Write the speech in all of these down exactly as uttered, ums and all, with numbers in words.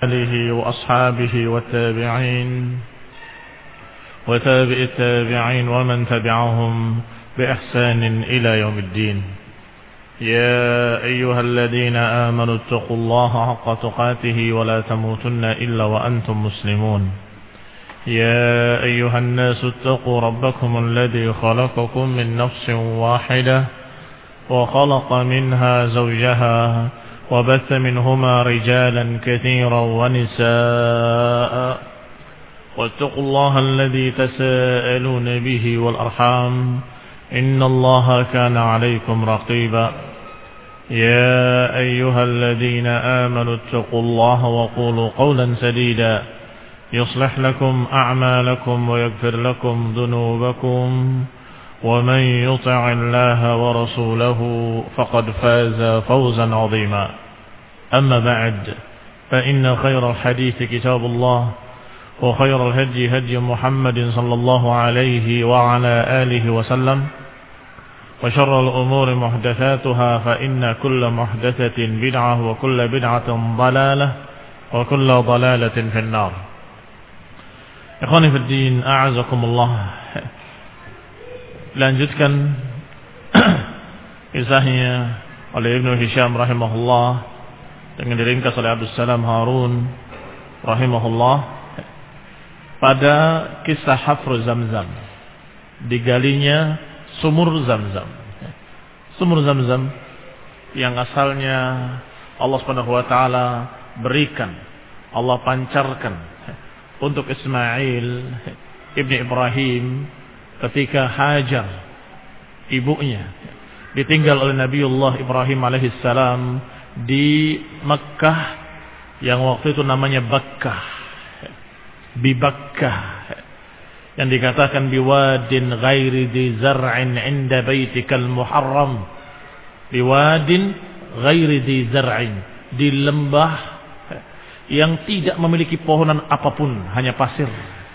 آله وأصحابه والتابعين وتابع التابعين ومن تبعهم بإحسان إلى يوم الدين. يا أيها الذين آمنوا اتقوا الله حق تقاته ولا تموتن إلا وأنتم مسلمون. يا أيها الناس اتقوا ربكم الذي خلقكم من نفس واحدة وخلق منها زوجها وبث منهما رجالا كثيرا ونساء واتقوا الله الذي تساءلون به والأرحام إن الله كان عليكم رقيبا. يا أيها الذين آمنوا اتقوا الله وقولوا قولا سديدا يصلح لكم أعمالكم ويغفر لكم ذنوبكم ومن يطع الله ورسوله فقد فاز فوزا عظيما. أما بعد فإن خير الحديث كتاب الله وخير الهدي هدي محمد صلى الله عليه وعلى آله وسلم وشر الأمور محدثاتها فإن كل محدثة بدعة وكل بدعة ضلالة وكل ضلالة في النار. Ikhwani fi din, a'azakumullah. Lanjutkan kisahnya oleh Ibnu Hisham rahimahullah dengan diringkas oleh Abdus Salam Harun rahimahullah pada kisah hafru Zamzam, digalinya sumur Zamzam. Sumur Zamzam yang asalnya Allah Subhanahu wa taala berikan, Allah pancarkan untuk Ismail ibni Ibrahim ketika Hajar ibunya ditinggal oleh Nabiullah Ibrahim alaihissalam di Mekkah yang waktu itu namanya Bakkah, bi Bakkah, yang dikatakan biwadin ghairi di zar'in inda baitikal muharram, biwadin ghairi di zar'in, di lembah yang tidak memiliki pohonan apapun, hanya pasir.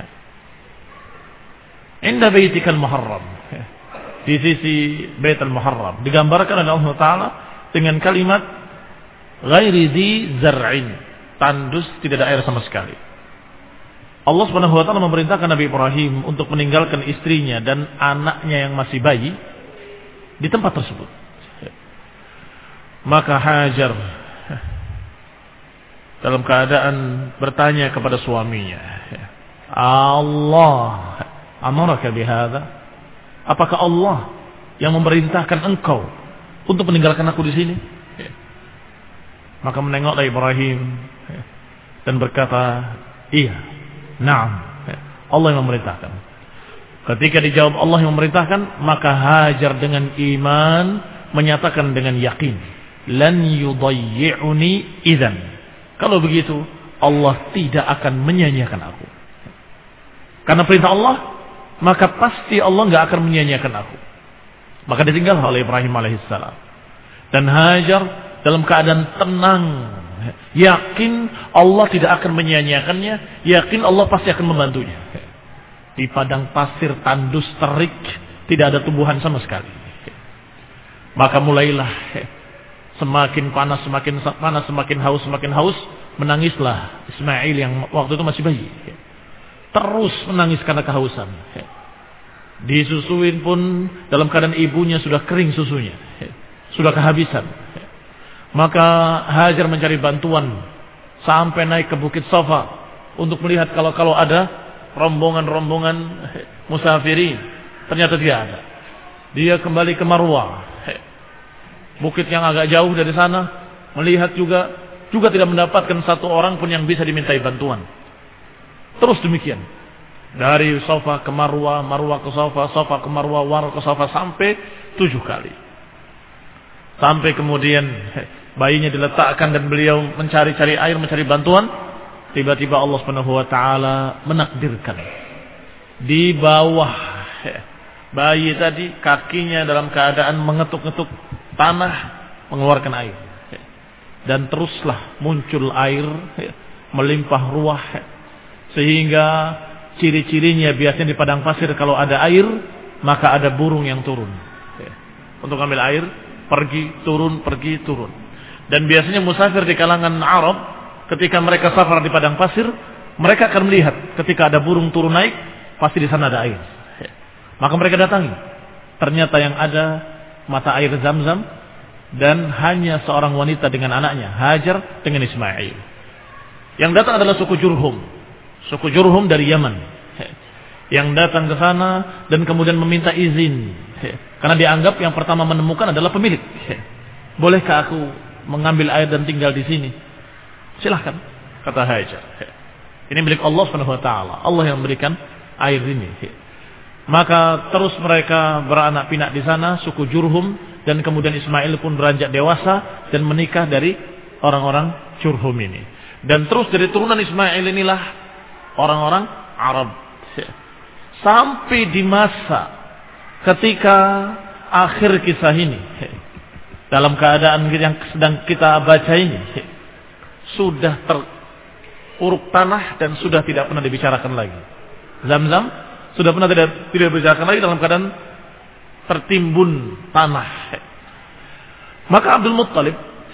Inda baitikal muharram, di sisi Baitul Muharram, digambarkan oleh Allah Taala dengan kalimat ghairi di zar'in, tandus, tidak ada air sama sekali. Allah Subhanahu wa taala memerintahkan Nabi Ibrahim untuk meninggalkan istrinya dan anaknya yang masih bayi di tempat tersebut. Maka Hajar dalam keadaan bertanya kepada suaminya, Allah amaraka bihadza? Apakah Allah yang memerintahkan engkau untuk meninggalkan aku di sini? Maka menengoklah Ibrahim dan berkata, iya, na'am, Allah yang memerintahkan. Ketika dijawab Allah yang memerintahkan, maka Hajar dengan iman menyatakan dengan yakin, lan yudayyi'uni idzan. Kalau begitu, Allah tidak akan menyia-nyiakan aku. Karena perintah Allah, maka pasti Allah nggak akan menyia-nyiakan aku. Maka ditinggal oleh Ibrahim alaihissalam. Dan Hajar dalam keadaan tenang, yakin Allah tidak akan menyia-nyiakannya, yakin Allah pasti akan membantunya. Di padang pasir tandus terik, tidak ada tumbuhan sama sekali. Maka mulailah semakin panas, semakin panas, semakin haus, semakin haus. Menangislah Ismail yang waktu itu masih bayi. Terus menangis karena kehausan. Disusuin pun dalam keadaan ibunya sudah kering susunya, sudah kehabisan. Maka Hajar mencari bantuan sampai naik ke Bukit Safa untuk melihat kalau kalau ada rombongan-rombongan musafirin. Ternyata tidak ada. Dia kembali ke Marwah, bukit yang agak jauh dari sana, melihat juga juga tidak mendapatkan satu orang pun yang bisa dimintai bantuan. Terus demikian, dari Safa ke Marwah, Marwah ke Safa, Safa ke Marwah, Marwah ke Safa, sampai tujuh kali. Sampai kemudian bayinya diletakkan dan beliau mencari-cari air, mencari bantuan. Tiba-tiba Allah Subhanahu wa taala menakdirkan di bawah bayi tadi kakinya dalam keadaan mengetuk-ngetuk tanah mengeluarkan air. Dan teruslah muncul air melimpah ruah, sehingga ciri-cirinya biasanya di padang pasir kalau ada air maka ada burung yang turun untuk ambil air, pergi turun pergi turun. Dan biasanya musafir di kalangan Arab ketika mereka safar di padang pasir, mereka akan melihat ketika ada burung turun naik, pasti di sana ada air. Maka mereka datangi. Ternyata yang ada mata air Zam-Zam dan hanya seorang wanita dengan anaknya, Hajar dengan Ismail. Yang datang adalah suku Jurhum. Suku Jurhum dari Yaman. Yang datang ke sana dan kemudian meminta izin. Karena dianggap yang pertama menemukan adalah pemilik. Bolehkah aku mengambil air dan tinggal di sini? Silahkan, kata Hajar. Ini milik Allah subhanahu wa taala. Allah yang memberikan air ini. Maka terus mereka beranak pinak di sana, suku Jurhum, dan kemudian Ismail pun beranjak dewasa dan menikah dari orang-orang Jurhum ini. Dan terus dari turunan Ismail inilah orang-orang Arab. Sampai di masa ketika akhir kisah ini, dalam keadaan yang sedang kita baca ini, sudah teruruk tanah dan sudah tidak pernah dibicarakan lagi. Zam-Zam sudah pernah tidak tidak dibicarakan lagi dalam keadaan tertimbun tanah. Maka Abdul Muttalib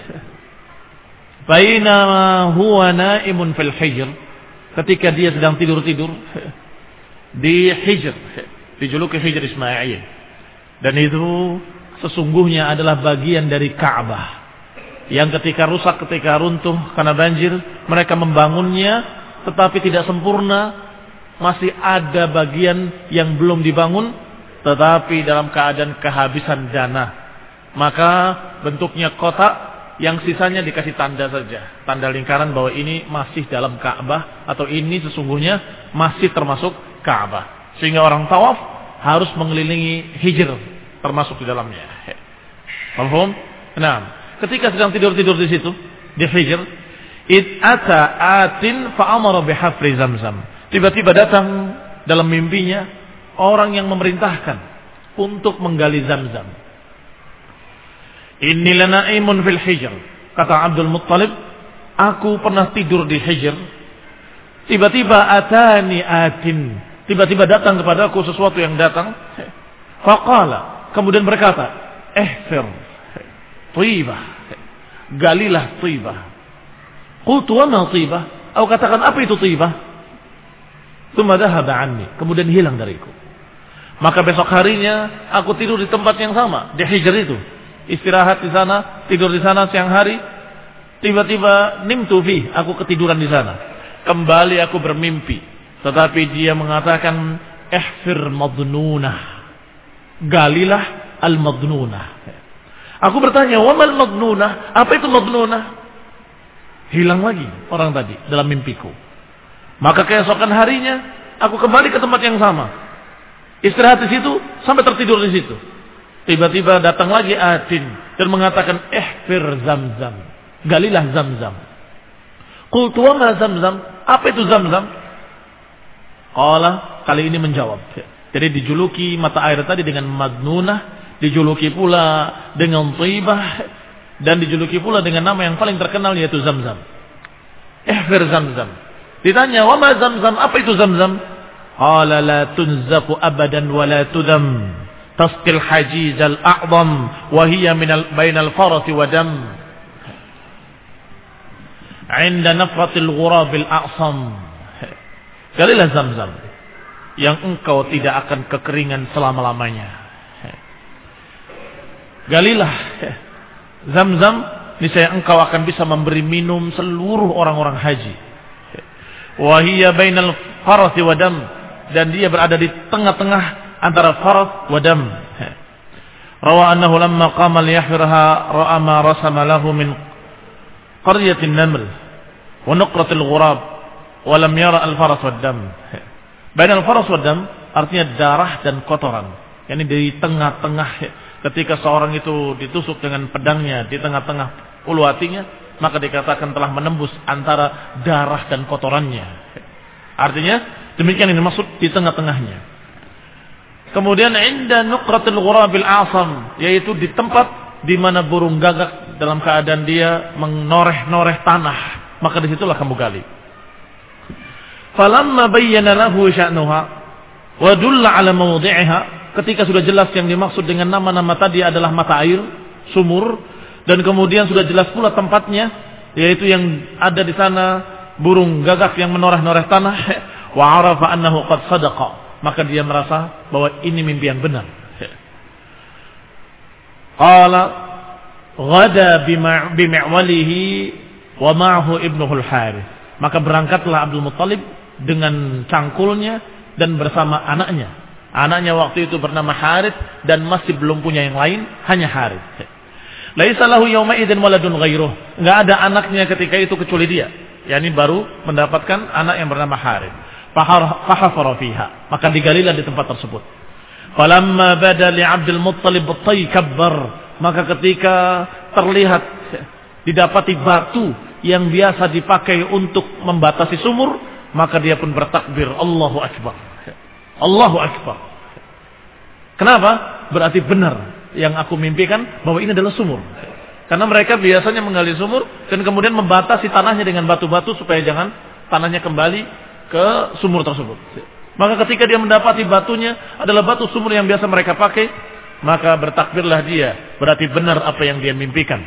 bainama huwa naimun fil hijr, ketika dia sedang tidur-tidur di Hijr, dijuluki Hijr Ismail, dan itu sesungguhnya adalah bagian dari Ka'bah yang ketika rusak, ketika runtuh karena banjir, mereka membangunnya tetapi tidak sempurna. Masih ada bagian yang belum dibangun, tetapi dalam keadaan kehabisan dana. Maka bentuknya kotak, yang sisanya dikasih tanda saja, tanda lingkaran bahwa ini masih dalam Ka'bah, atau ini sesungguhnya masih termasuk Ka'bah. Sehingga orang tawaf harus mengelilingi Hijr termasuk di dalamnya. Paham? Nah, ketika sedang tidur-tidur di situ di Hijr, id ata atin fa amara bihafri Zamzam. Tiba-tiba datang dalam mimpinya orang yang memerintahkan untuk menggali Zam-Zam. Inni lanaimun fil Hijr, kata Abdul Muttalib, aku pernah tidur di Hijr. Tiba-tiba atani atin, tiba-tiba datang kepadaku sesuatu yang datang. Faqala, kemudian berkata, ihfir Tibah, galilah Tibah. Qultu wa ma Tibah? Aku katakan, apa itu Tibah? Tsumma dhahaba anni, kemudian hilang dariku. Maka besok harinya aku tidur di tempat yang sama, di Hijr itu. Istirahat di sana, tidur di sana siang hari. Tiba-tiba nimtu fi, aku ketiduran di sana. Kembali aku bermimpi, tetapi dia mengatakan ihfir madnunah, galilah al-madnunah. Aku bertanya, wa mal madnunah? Apa itu madnunah? Hilang lagi orang tadi dalam mimpiku. Maka keesokan harinya aku kembali ke tempat yang sama, istirahat di situ sampai tertidur di situ. Tiba-tiba datang lagi atin dan mengatakan ihfir Zamzam, galilah Zamzam. Qultu wa ma Zamzam? Apa itu Zamzam? Qala, kali ini menjawab. Jadi dijuluki mata air tadi dengan madnunah, dijuluki pula dengan Tibah, dan dijuluki pula dengan nama yang paling terkenal yaitu Zamzam. Ihfir Zamzam. Ditanya, wa ma Zamzam? Apa itu Zamzam? Qala la tunzaku abadan wa la tudam, tasqil hajiz al-a'zam wa hiya min bainal farasi wa dam, 'inda nafratil ghurab al-a'sam. Galilah Zamzam yang engkau tidak akan kekeringan selama-lamanya. Galilah Zamzam, niscaya engkau akan bisa memberi minum seluruh orang-orang haji. Wa hiya bainal farasi wa dam, dan dia berada di tengah-tengah antara faras wa dam. Rawa annahu lamma qama liyahfirha ra'a ma rasama lahu min qaryatin naml wa nuqratil ghurab wa lam yara al faras wa dam. Bainal faras wa dam artinya darah dan kotoran. Yani di tengah-tengah, ketika seorang itu ditusuk dengan pedangnya di tengah-tengah ulu hatinya, maka dikatakan telah menembus antara darah dan kotorannya. Artinya demikian ini maksud di tengah-tengahnya. Kemudian inda nuqratil ghurabil a'sam, yaitu di tempat di mana burung gagak dalam keadaan dia menoreh-noreh tanah, maka disitulah kamu gali. Falamma bayyana lahu sya'nuha wa dulla ala mawdi'iha, ketika sudah jelas yang dimaksud dengan nama-nama tadi adalah mata air, sumur, dan kemudian sudah jelas pula tempatnya, yaitu yang ada di sana burung gagak yang menoreh-noreh tanah, wa arafa annahu qad sadaqa, maka dia merasa bahwa ini mimpi yang benar. Qala ghada bimi'walihi wa ma'ahu ibnuhul Harith, maka berangkatlah Abdul Muttalib dengan cangkulnya dan bersama anaknya. Anaknya waktu itu bernama Harith dan masih belum punya yang lain, hanya Harith. Laisa lahu yawma idzin waladun ghairuh, enggak ada anaknya ketika itu kecuali dia. Yani baru mendapatkan anak yang bernama Harith. Fahafara fiha, maka digalilah di tempat tersebut. Falamma bada li Abdul Muttalib at-taykabbar, maka ketika terlihat didapati batu yang biasa dipakai untuk membatasi sumur, maka dia pun bertakbir, Allahu Akbar. Allahu Akbar. Kenapa? Berarti benar yang aku mimpikan bahwa ini adalah sumur. Karena mereka biasanya menggali sumur dan kemudian membatasi tanahnya dengan batu-batu supaya jangan tanahnya kembali ke sumur tersebut. Maka ketika dia mendapati batunya adalah batu sumur yang biasa mereka pakai, maka bertakbirlah dia. Berarti benar apa yang dia mimpikan.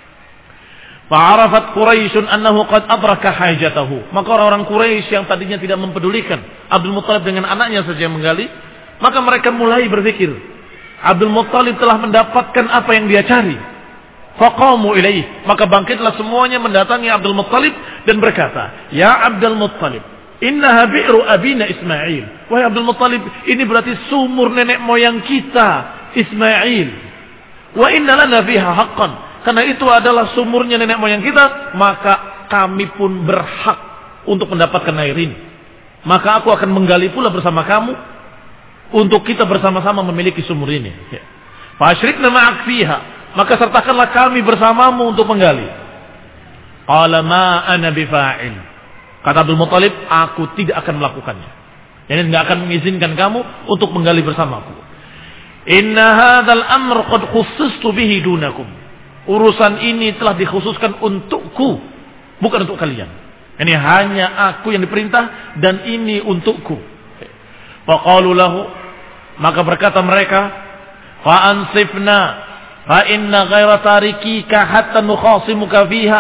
Fa'arafat Quraisyun annahu qad adraka hajatahu. Maka orang-orang Quraisy yang tadinya tidak mempedulikan Abdul Muttalib dengan anaknya saja yang menggali, maka mereka mulai berpikir, Abdul Muttalib telah mendapatkan apa yang dia cari. Faqamu ilaih, maka bangkitlah semuanya mendatangi Abdul Muttalib dan berkata, Ya Abdul Muttalib, innaha bi'ru abina Ismail. Wahai Abdul Muttalib, ini berarti sumur nenek moyang kita, Ismail. Wa inna lana fiha haqqan. Karena itu adalah sumurnya nenek moyang kita, maka kami pun berhak untuk mendapatkan air ini. Maka aku akan menggali pula bersama kamu untuk kita bersama-sama memiliki sumur ini. Fa'asyrikna ma'ak fiha, maka sertakanlah kami bersamamu untuk menggali. Qala ma ana bifa'il. Kata Abdul Muttalib, aku tidak akan melakukannya. Jadi tidak akan mengizinkan kamu untuk menggali bersamaku. Inna hadzal amr qad khussistu bihi dunakum. Urusan ini telah dikhususkan untukku, bukan untuk kalian. Ini hanya aku yang diperintah dan ini untukku. Faqalu lahu, maka berkata mereka, fa ansifna fa inna ghaira tarikika hatta nukhasimuka fiha.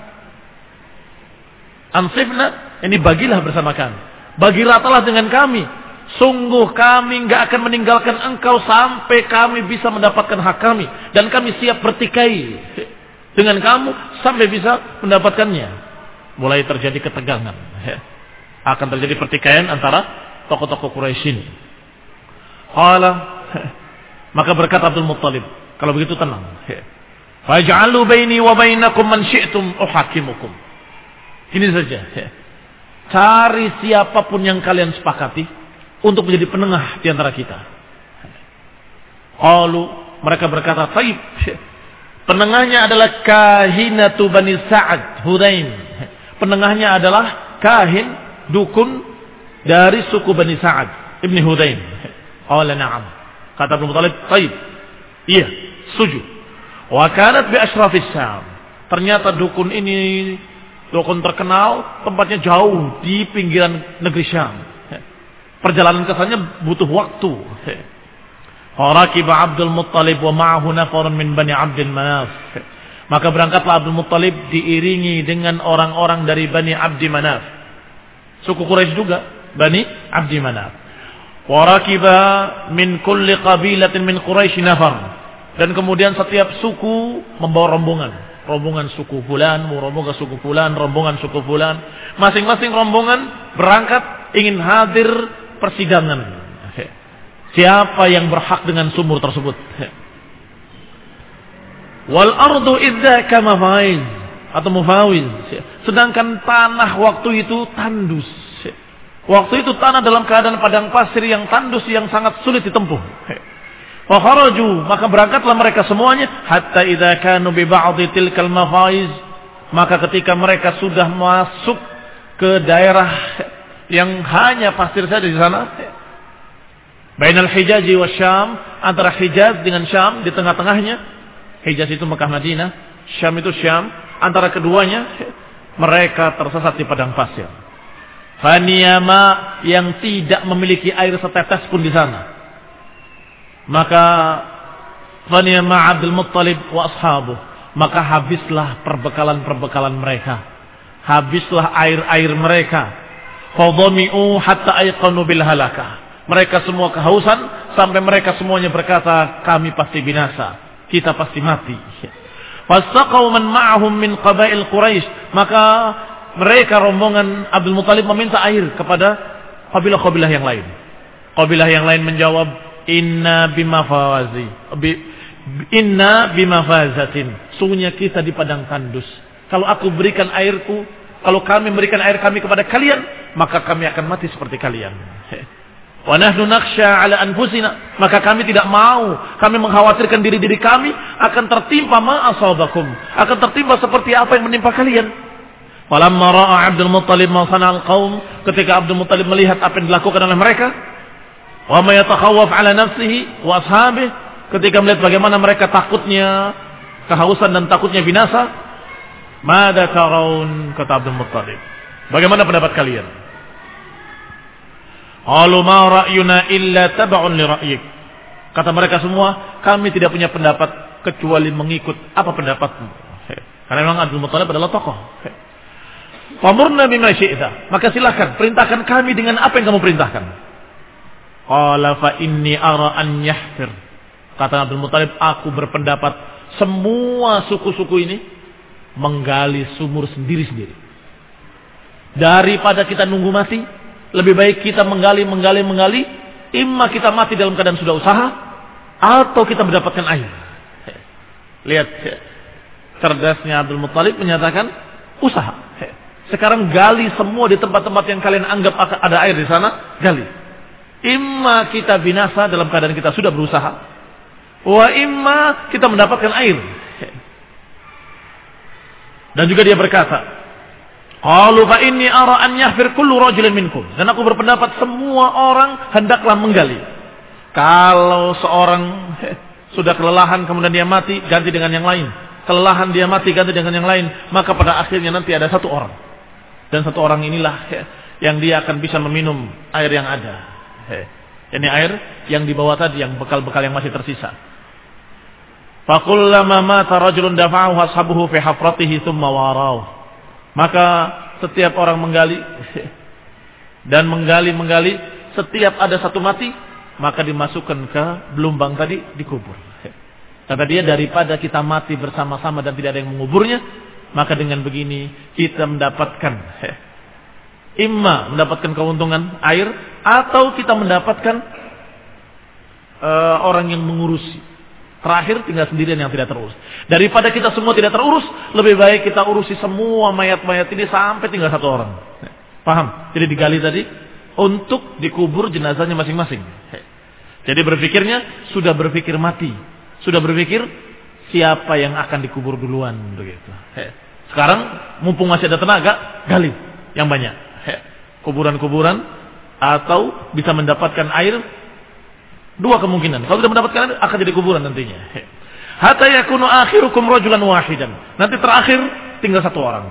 Ansifna, ini bagilah bersama kami. Bagi ratalah dengan kami. Sungguh kami enggak akan meninggalkan engkau sampai kami bisa mendapatkan hak kami. Dan kami siap bertikai dengan kamu sampai bisa mendapatkannya. Mulai terjadi ketegangan. Akan terjadi pertikaian antara tokoh-tokoh Quraisy ini. Qala, maka berkata Abdul Muttalib, kalau begitu tenang. Faj'alu baini wa bainakum man syi'tum uhakimukum. Ini saja. Cari siapapun yang kalian sepakati untuk menjadi penengah di antara kita. Qalu, mereka berkata, "Taib." Penengahnya adalah kahinatu Bani Sa'ad Hudain. Penengahnya adalah kahin dukun dari suku Bani Sa'ad Ibni Hudain. Qala na'am. Kata Abdul Muttalib, "Taib." Iya, setuju. Wa kanat bi ashrafis Syam. Ternyata dukun ini dukun terkenal, tempatnya jauh di pinggiran negeri Syam. Perjalanan kesannya butuh waktu. Farakiba Abdul Muttalib wa ma'ahu nafarun min Bani Abdul Manaf. Maka berangkatlah Abdul Muttalib diiringi dengan orang-orang dari Bani Abdi Manaf. Suku Quraisy juga, Bani Abdi Manaf. Warakiba min kulli qabilatin min Quraisy nafar. Dan kemudian setiap suku membawa rombongan. Rombongan suku fulan, rombongan suku fulan, rombongan suku fulan. Masing-masing rombongan berangkat ingin hadir persidangan. Siapa yang berhak dengan sumur tersebut? Wal ardu idzaka mafaiz atau mufawiz. Sedangkan tanah waktu itu tandus. Waktu itu tanah dalam keadaan padang pasir yang tandus yang sangat sulit ditempuh. Fa kharaju, maka berangkatlah mereka semuanya hatta idza kanu bi ba'dhi tilkal mafaiz. Maka ketika mereka sudah masuk ke daerah yang hanya pasir saja di sana, bainal Hijaz wa Syam, antara Hijaz dengan Syam di tengah-tengahnya. Hijaz itu Mekah Madinah, Syam itu Syam, antara keduanya mereka tersesat di padang pasir. Faniyama, yang tidak memiliki air setetes pun di sana. Maka faniyama Abdul Muttalib wa ashabuh, maka habislah perbekalan-perbekalan mereka, habislah air-air mereka. Fadhami'u hatta ayqanu bil halakah. Mereka semua kehausan sampai mereka semuanya berkata, kami pasti binasa, kita pasti mati. Fastaqaw man ma'ahum min qabail Quraisy, maka mereka rombongan Abdul Muthalib meminta air kepada kabilah-kabilah yang lain. Kabilah yang lain menjawab, inna bimafawazi bi, inna bimafazatin, sungguhnya kita di padang tandus. Kalau aku berikan airku, kalau kami memberikan air kami kepada kalian, maka kami akan mati seperti kalian. Wa nahnu nakhsha ala anfusina, maka kami tidak mau, kami mengkhawatirkan diri-diri kami akan tertimpa ma asabakum, akan tertimpa seperti apa yang menimpa kalian. Falamma ra'a Abdul Muthalib ma sana'al qaum, ketika Abdul Muthalib melihat apa yang dilakukan oleh mereka, wa ma yatakhawwaf ala nafsihi wa ashabihi, ketika melihat bagaimana mereka takutnya kehausan dan takutnya binasa, mada taraun, kata Abdul Muthalib, bagaimana pendapat kalian? Qalu ma ra'yuna illa tab'un li ra'yik. Kata mereka semua, kami tidak punya pendapat kecuali mengikut apa pendapatmu. Karena memang Abdul Muthalib adalah tokoh. Famurna bima syi'ta, maka silakan perintahkan kami dengan apa yang kamu perintahkan. Qala fa inni ara an yahfir. Kata Abdul Muthalib, aku berpendapat semua suku-suku ini menggali sumur sendiri-sendiri. Daripada kita nunggu mati, lebih baik kita menggali, menggali, menggali. Imma kita mati dalam keadaan sudah usaha, atau kita mendapatkan air. Lihat, cerdasnya Abdul Muthalib menyatakan usaha. Sekarang gali semua di tempat-tempat yang kalian anggap ada air di sana, gali. Imma kita binasa dalam keadaan kita sudah berusaha, wa imma kita mendapatkan air. Dan juga dia berkata, qalu fa inni ara an yahfir kullu rajulin minkum, dan aku berpendapat semua orang hendaklah menggali. Kalau seorang eh, sudah kelelahan kemudian dia mati, ganti dengan yang lain. Kelelahan dia mati, ganti dengan yang lain, maka pada akhirnya nanti ada satu orang. Dan satu orang inilah eh, yang dia akan bisa meminum air yang ada. Eh, ini air yang dibawa tadi, yang bekal-bekal yang masih tersisa. Fa kullama mata rajulun dafa'ahu ashabuhu fi hafratihi thumma warahu. Maka setiap orang menggali dan menggali-menggali, setiap ada satu mati, maka dimasukkan ke belumbang tadi, dikubur. Kata dia, daripada kita mati bersama-sama dan tidak ada yang menguburnya, maka dengan begini kita mendapatkan imma mendapatkan keuntungan air, atau kita mendapatkan uh, orang yang mengurusi. Terakhir tinggal sendirian yang tidak terurus. Daripada kita semua tidak terurus, lebih baik kita urusi semua mayat-mayat ini sampai tinggal satu orang. Paham? Jadi digali tadi untuk dikubur jenazahnya masing-masing. Jadi berpikirnya sudah berpikir mati, sudah berpikir siapa yang akan dikubur duluan begitu. Sekarang mumpung masih ada tenaga, gali yang banyak. Kuburan-kuburan atau bisa mendapatkan air. Dua kemungkinan. Kalau tidak mendapatkan akan jadi kuburan nantinya. Hatta yakunu akhirukum rajulan wahidan. Nanti terakhir tinggal satu orang.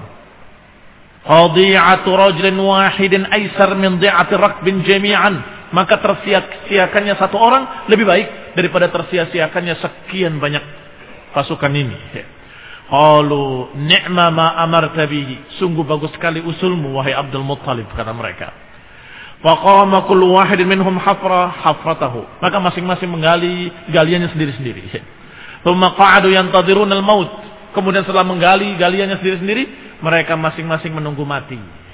Qadi'atu rajulin wahidin aisar min dhi'ati rakbin jami'an. Maka tersia-siakannya satu orang lebih baik daripada tersia-siakannya sekian banyak pasukan ini. Qalu ni'ma ma amarta bihi. Sungguh bagus sekali usulmu wahai Abdul Muthalib, kata mereka. Faqama kullu wahidin minhum hafra hafratahu. Maka masing-masing menggali galiannya sendiri-sendiri. Tsumma qa'adu yantadiruna al-maut. Kemudian setelah menggali galiannya sendiri-sendiri, mereka masing-masing menunggu mati.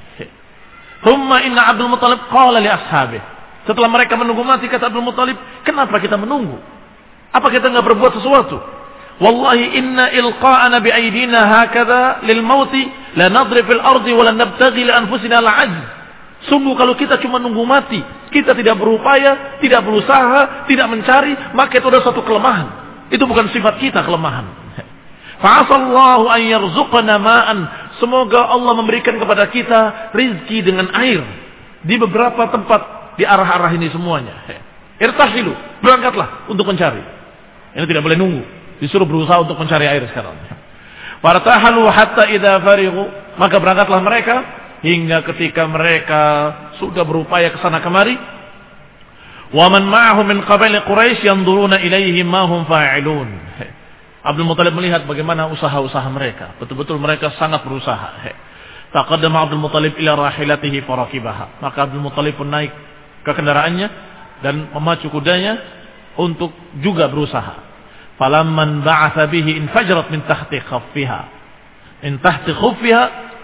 Tsumma inna Abdul Muthalib qala li ashabihi. Setelah mereka menunggu mati, kata Abdul Muthalib, kenapa kita menunggu? Apa kita enggak berbuat sesuatu? Wallahi inna ilqa'ana bi aydina hakadha lil mauti la nadri fil ardi wa la nabtaghi li anfusina al-'ajz. Sungguh kalau kita cuma nunggu mati, kita tidak berupaya, tidak berusaha, tidak mencari, maka itu adalah suatu kelemahan. Itu bukan sifat kita, kelemahan. Fa'asallahu an yarzuqana ma'an. Semoga Allah memberikan kepada kita rizki dengan air di beberapa tempat di arah-arah ini semuanya. Irtahilu, berangkatlah untuk mencari. Ini tidak boleh nunggu, disuruh berusaha untuk mencari air sekarang. Fartahalu hatta idza farighu, maka berangkatlah mereka hingga ketika mereka sudah berupaya ke sana kemari. Wa man ma'ahu min qabail Quraisy yanzuruna ilaihim ma hum fa'ilun. Abdul Muttalib melihat bagaimana usaha-usaha mereka. Betul-betul mereka sangat berusaha. Taqaddama Abdul Muttalib ila rahilatihi farakibaha. Maka Abdul Muttalib pun naik ke kendaraannya dan memacu kudanya untuk juga berusaha. Falamman ba'atha bihi infajrat min tahti khaffiha. In tahti khuffiha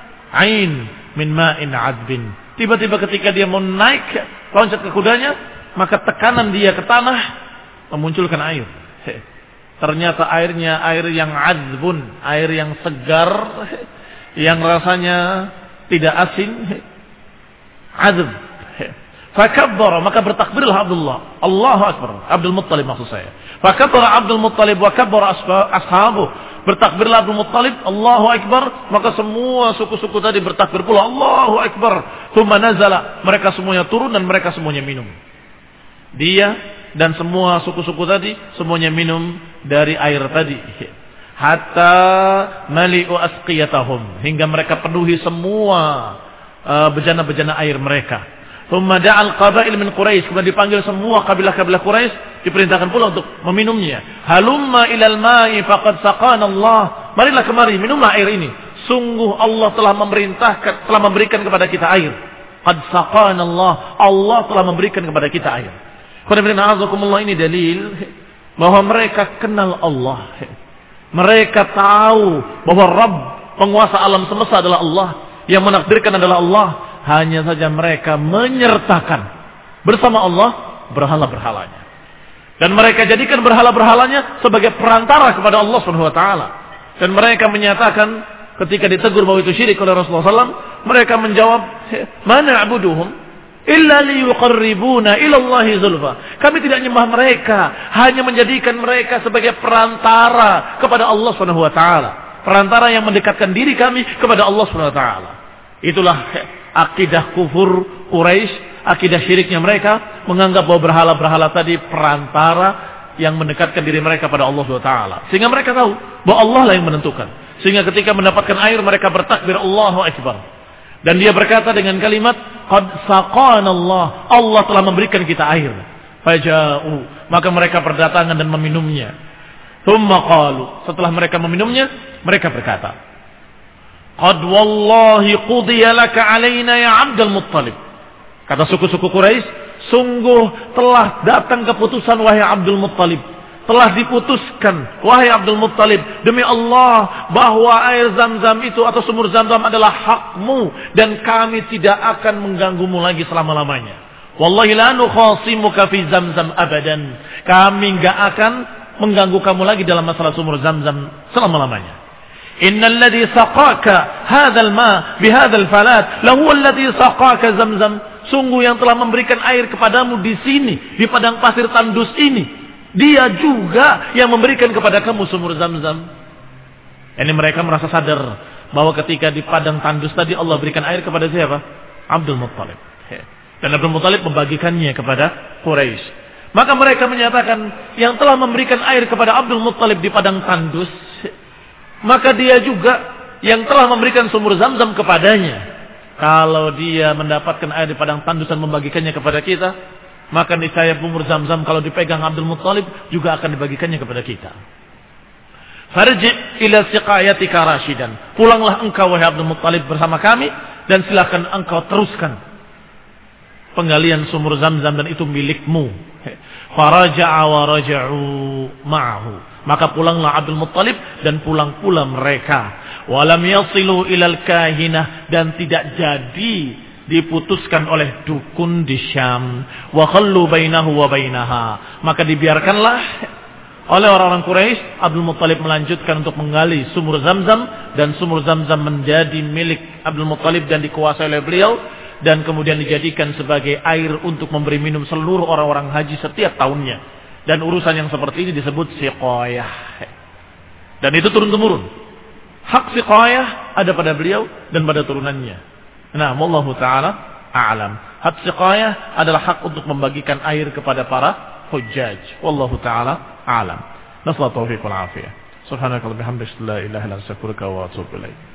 ain min ma'in 'adbin. Tiba-tiba ketika dia mau naik loncat ke kudanya, maka tekanan dia ke tanah memunculkan air. Ternyata airnya air yang 'adzbun, air yang segar, yang rasanya tidak asin. 'Adzb. Fakabbara, maka bertakbirlah Abdullah. Allahu Akbar. Abdul Muttalib maksud saya. Fakabbara Abdul Muttalib wa kabbara ashabu. Bertakbirlah Abdul Muttalib, Allahu Akbar, maka semua suku-suku tadi bertakbir pula, Allahu Akbar. Tsumma nazala, mereka semuanya turun dan mereka semuanya minum. Dia dan semua suku-suku tadi semuanya minum dari air tadi. Hatta mali'u asqiyatahum, hingga mereka penuhi semua uh, bejana-bejana air mereka. Tsumma da'al qabail min Quraisy, kemudian dipanggil semua kabilah-kabilah Quraisy, diperintahkan pula untuk meminumnya. Halumma ilal ma'i faqad saqana Allah. Marilah kemari, minumlah air ini. Sungguh Allah telah memerintahkan, telah memberikan kepada kita air. Qad saqana Allah. Allah telah memberikan kepada kita air. Qul ini dalil bahwa mereka kenal Allah. Mereka tahu bahwa Rabb, penguasa alam semesta adalah Allah, yang menakdirkan adalah Allah. Hanya saja mereka menyertakan bersama Allah berhala-berhalanya. Dan mereka jadikan berhala-berhalanya sebagai perantara kepada Allah Subhanahu wa taala. Dan mereka menyatakan ketika ditegur bahwa itu syirik oleh Rasulullah sallallahu alaihi wasallam, mereka menjawab, "Mana na'buduhum illa liyuqarribuna ila Allahi zulfa." Kami tidak nyembah mereka, hanya menjadikan mereka sebagai perantara kepada Allah Subhanahu wa taala. Perantara yang mendekatkan diri kami kepada Allah Subhanahu wa taala. Itulah akidah kufur Quraisy, akidah syiriknya mereka, menganggap bahwa berhala-berhala tadi perantara yang mendekatkan diri mereka pada Allah subhanahu wa taala. Sehingga mereka tahu bahwa Allah lah yang menentukan. Sehingga ketika mendapatkan air mereka bertakbir Allahu Akbar. Dan dia berkata dengan kalimat, "Qad saqana Allah." Allah telah memberikan kita air. Faja'u, maka mereka berdatangan dan meminumnya. Tsumma qalu, setelah mereka meminumnya, mereka berkata, "Qad wallahi qudiya laka alaina ya Abdul Muttalib." Kata suku-suku Quraisy, sungguh telah datang keputusan wahai Abdul Muttalib. Telah diputuskan wahai Abdul Muttalib, demi Allah bahwa air Zam-Zam itu atau sumur Zam-Zam adalah hakmu dan kami tidak akan mengganggumu lagi selama-lamanya. Wallahi la nukhasimuka fi Zam-Zam abadan. Kami enggak akan mengganggu kamu lagi dalam masalah sumur Zam-Zam selama-lamanya. Innal ladzi saqaka hadzal ma bihadzal falat lahu alladzi saqaka Zamzam. Sungguh yang telah memberikan air kepadamu di sini, di padang pasir tandus ini, dia juga yang memberikan kepada kamu sumur Zamzam. Ini mereka merasa sadar bahwa ketika di padang tandus tadi Allah berikan air kepada siapa? Abdul Muttalib. Dan Abdul Muttalib membagikannya kepada Quraisy. Maka mereka menyatakan yang telah memberikan air kepada Abdul Muttalib di padang tandus, maka dia juga yang telah memberikan sumur Zamzam kepadanya. Kalau dia mendapatkan air di padang tandus dan membagikannya kepada kita, maka niscaya sumur Zamzam kalau dipegang Abdul Muttalib juga akan dibagikannya kepada kita. Farji' ila siqayatika rasyidan. Pulanglah engkau wahai Abdul Muttalib bersama kami dan silakan engkau teruskan penggalian sumur Zamzam dan itu milikmu. Faraja'a wa raja'u ma'ahu. Maka pulanglah Abdul Muttalib dan pulang pula mereka. Walam yasilu ilal kahinah, dan tidak jadi diputuskan oleh dukun di Syam. Wa khallu bainahu wa bainaha. Maka dibiarkanlah oleh orang-orang Quraisy Abdul Muttalib melanjutkan untuk menggali sumur Zamzam, dan sumur Zamzam menjadi milik Abdul Muttalib dan dikuasai oleh beliau, dan kemudian dijadikan sebagai air untuk memberi minum seluruh orang-orang haji setiap tahunnya. Dan urusan yang seperti ini disebut siqayah. Dan itu turun-temurun. Hak siqayah ada pada beliau dan pada turunannya. Nah, wallahu ta'ala a'lam. Hak siqayah adalah hak untuk membagikan air kepada para hujjaj. Wallahu ta'ala a'lam. Nasallahu taufiq wal afiyah. Subhanakallahumma bihamdika la ilaha illa anta astaghfiruka wa atubu ilaik.